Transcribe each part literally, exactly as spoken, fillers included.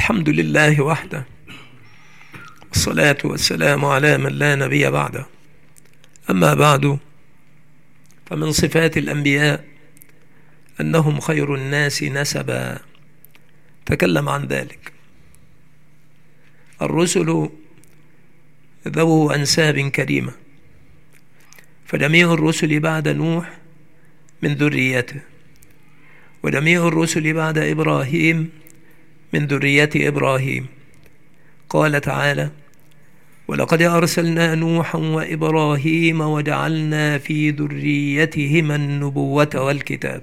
الحمد لله وحده، والصلاة والسلام على من لا نبي بعده. أما بعد، فمن صفات الأنبياء أنهم خير الناس نسبا، تكلم عن ذلك. الرسل ذو أنساب كريمة، فجميع الرسل بعد نوح من ذريته، وجميع الرسل بعد إبراهيم من ذرية إبراهيم. قال تعالى: ولقد أرسلنا نوحا وإبراهيم وجعلنا في ذريتهما النبوة والكتاب.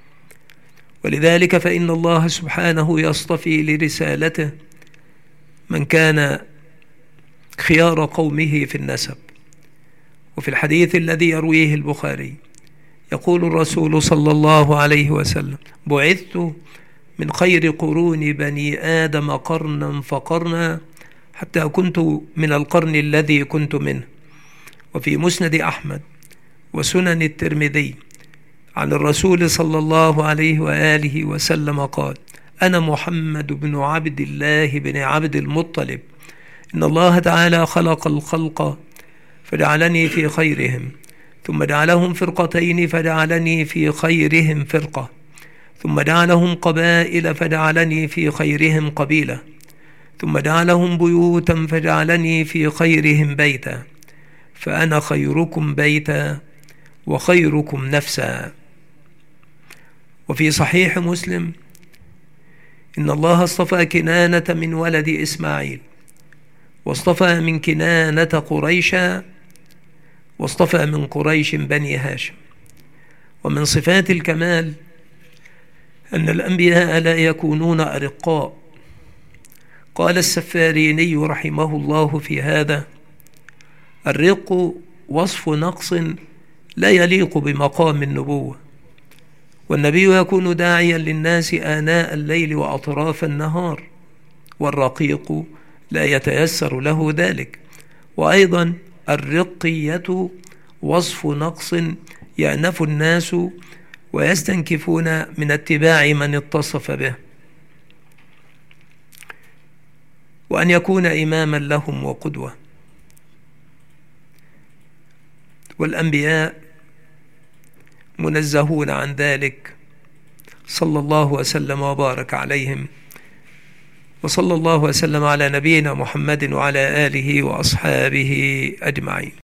ولذلك فإن الله سبحانه يصطفي لرسالته من كان خيار قومه في النسب. وفي الحديث الذي يرويه البخاري يقول الرسول صلى الله عليه وسلم: بعثت من خير قرون بني آدم قرنا فقرنا حتى كنت من القرن الذي كنت منه. وفي مسند أحمد وسنن الترمذي عن الرسول صلى الله عليه وآله وسلم قال: أنا محمد بن عبد الله بن عبد المطلب، إن الله تعالى خلق الخلق فجعلني في خيرهم، ثم جعلهم فرقتين فجعلني في خيرهم فرقة، ثم جعلهم قبائل فجعلني في خيرهم قبيلة، ثم جعلهم بيوتا فجعلني في خيرهم بيتا، فأنا خيركم بيتا وخيركم نفسا. وفي صحيح مسلم: إن الله اصطفى كنانة من ولد إسماعيل، واصطفى من كنانة قريشا، واصطفى من قريش بني هاشم. ومن صفات الكمال أن الأنبياء لا يكونون أرقاء. قال السفاريني رحمه الله في هذا: الرق وصف نقص لا يليق بمقام النبوة، والنبي يكون داعيا للناس آناء الليل وأطراف النهار، والرقيق لا يتيسر له ذلك. وأيضا الرقية وصف نقص يأنف الناس ويستنكفون من اتباع من اتصف به، وأن يكون إماما لهم وقدوة. والأنبياء منزهون عن ذلك، صلى الله وسلم وبارك عليهم، وصلى الله وسلم على نبينا محمد وعلى آله وأصحابه أجمعين.